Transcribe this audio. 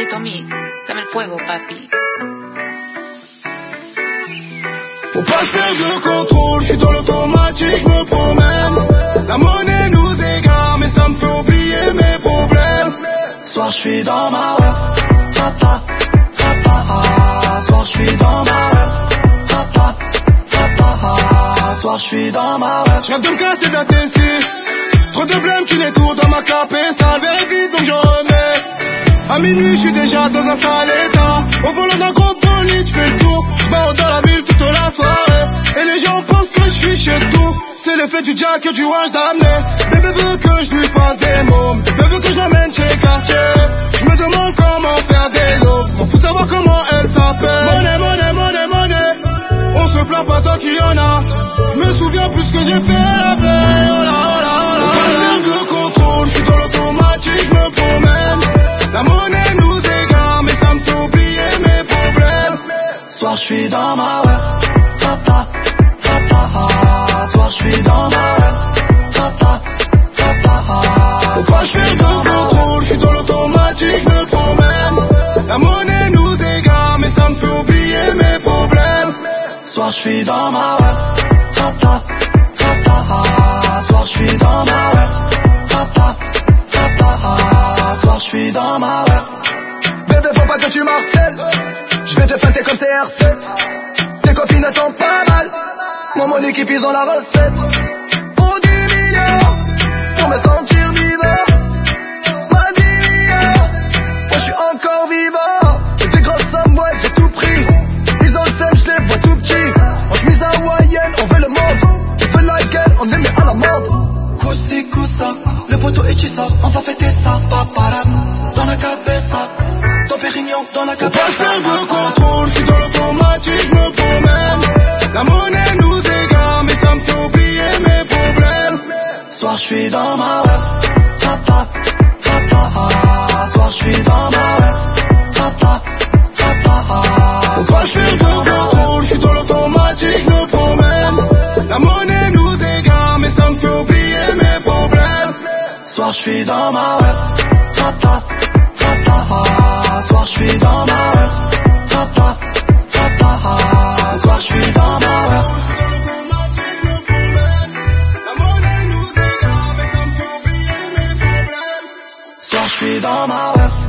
Tommy, dame el fuego, papi. Faut pas se perdre le contrôle, je suis dans l'automatique, je me promène. La monnaie nous égare, mais ça me fait oublier mes problèmes. Soir je suis dans ma West, papa, papa. Soir je suis dans ma West, papa, papa. Soir je suis dans ma West. Je rêve de me casser d'un TC, trop de blême qui les tourne dans ma cape et ça le vite donc j'en remets. À minuit je suis déjà dans un sale état, au volant d'un gros bolide je fais le tour. Je barre dans la ville toute la soirée, et les gens pensent que je suis chez tout. C'est l'effet du jack et du wash d'amener. Bébé veut que je lui fasse des mômes, bébé veut que je l'emmène chez Cartier. Je me demande comment faire des lots, m'en fous de savoir comment elle s'appelle. Monnaie, monnaie, monnaie, monnaie, on se plaint pas tant qu'il y en a. Je me souviens plus ce que j'ai fait la veille. Oh là, oh là, oh là. On passe le contrôle, je suis dans l'automatique, je me promène. La monnaie nous égare, mais ça me fait oublier mes problèmes. Soir je suis dans ma West, papa, papa. Soir je suis dans ma West, papa, papa. Faut pas que je fais de contrôle, je suis dans l'automatique, je me promène. La monnaie nous égare, mais ça me fait oublier mes problèmes. Soir je suis dans ma West, papa, papa. Soir je suis dans ma West, papa, papa. Soir je suis dans ma West. Bébé faut pas que tu marcelles, je vais te feinter comme CR7. Tes copines elles sont pas mal, moi mon équipe ils ont la recette. Pour 10 millions, pour me sentir vivant. Ma 10 millions, moi je suis encore vivant. C'est des grosses sommes, ouais j'ai tout pris. Ils ont le seum, je les vois tout petits. En chemise hawaïenne, on veut le monde. On fait la gueule, on est mis à la mode. Koussi koussa, le poteau et tu sors, on va fêter ça. Paparam, dans la cabessa. Ton pérignon dans la cabessa. Faut pas faire de contrôle, je suis dans l'automatique, je me promène. La monnaie nous égare, mais ça me fait oublier mes problèmes. Soir je suis dans ma West, papa, papa. Soir je suis dans ma West, papa, papa. Faut pas faire de contrôle, je suis dans l'automatique, je me promène. La monnaie nous égare, mais ça me fait oublier mes problèmes. Soir je suis dans ma West, papa, papa. Soir je suis dans ma West, papa, papa. Soir je suis dans ma West. Soir je suis dans ma West.